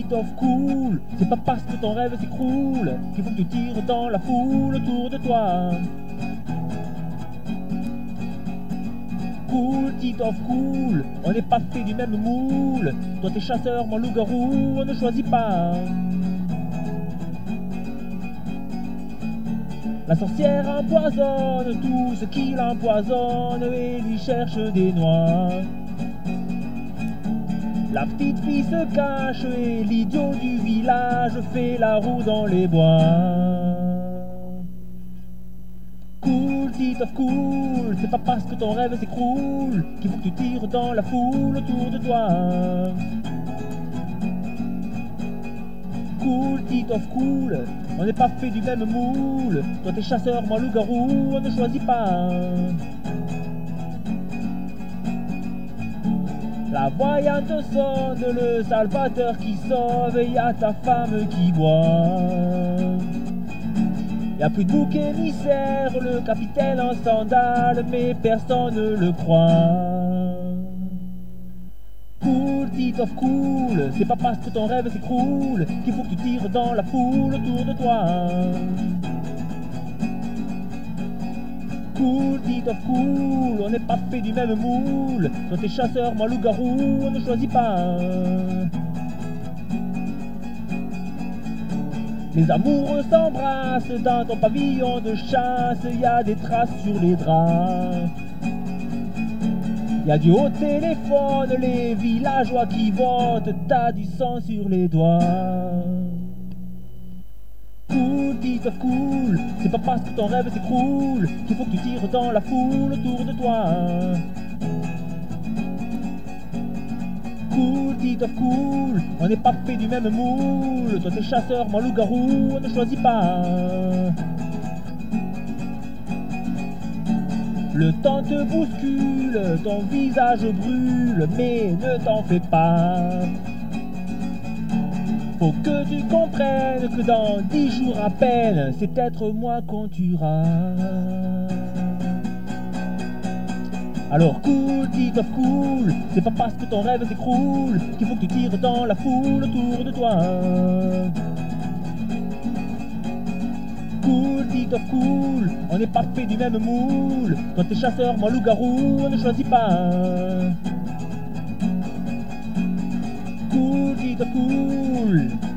of cool, c'est pas parce que ton rêve s'écroule qu'il faut que tu tires dans la foule autour de toi. Cool, tit of cool, on n'est pas fait du même moule. Toi t'es chasseur, moi loup-garou, on ne choisit pas. La sorcière empoisonne tout ce qui l'empoisonne et lui cherche des noix. La petite fille se cache et l'idiot du village fait la roue dans les bois. Cool, tit of cool, c'est pas parce que ton rêve s'écroule qu'il faut que tu tires dans la foule autour de toi. Cool, tit of cool, on n'est pas fait du même moule. Toi t'es chasseur, moi loup-garou, on ne choisit pas. La voyante sonne, le salvateur qui sauve, et y a ta femme qui boit. Y a plus de bouc émissaire, le capitaine en sandales, mais personne ne le croit. Cool, tit of cool, c'est pas parce que ton rêve s'écroule qu'il faut que tu tires dans la foule autour de toi. Cool, tit of cool, on n'est pas fait du même moule. Toi t'es chasseur, moi loup-garou, on ne choisit pas. Les amoureux s'embrassent dans ton pavillon de chasse, y a des traces sur les draps. Y a du haut téléphone, les villageois qui votent, t'as du sang sur les doigts. Cool, tit of cool, c'est pas parce que ton rêve s'écroule qu'il faut que tu tires dans la foule autour de toi. Cool, tit of cool, on n'est pas fait du même moule. Toi t'es chasseur, moi loup-garou, on ne choisit pas. Le temps te bouscule, ton visage brûle, mais ne t'en fais pas. Faut que tu comprennes que dans 10 jours à peine, c'est peut-être moi qu'on tuera. Alors cool, tit of cool, c'est pas parce que ton rêve s'écroule qu'il faut que tu tires dans la foule autour de toi. Cool, tit of cool, on n'est pas fait du même moule. Toi t'es chasseur, moi loup-garou, on ne choisit pas. Cool, tit of cool.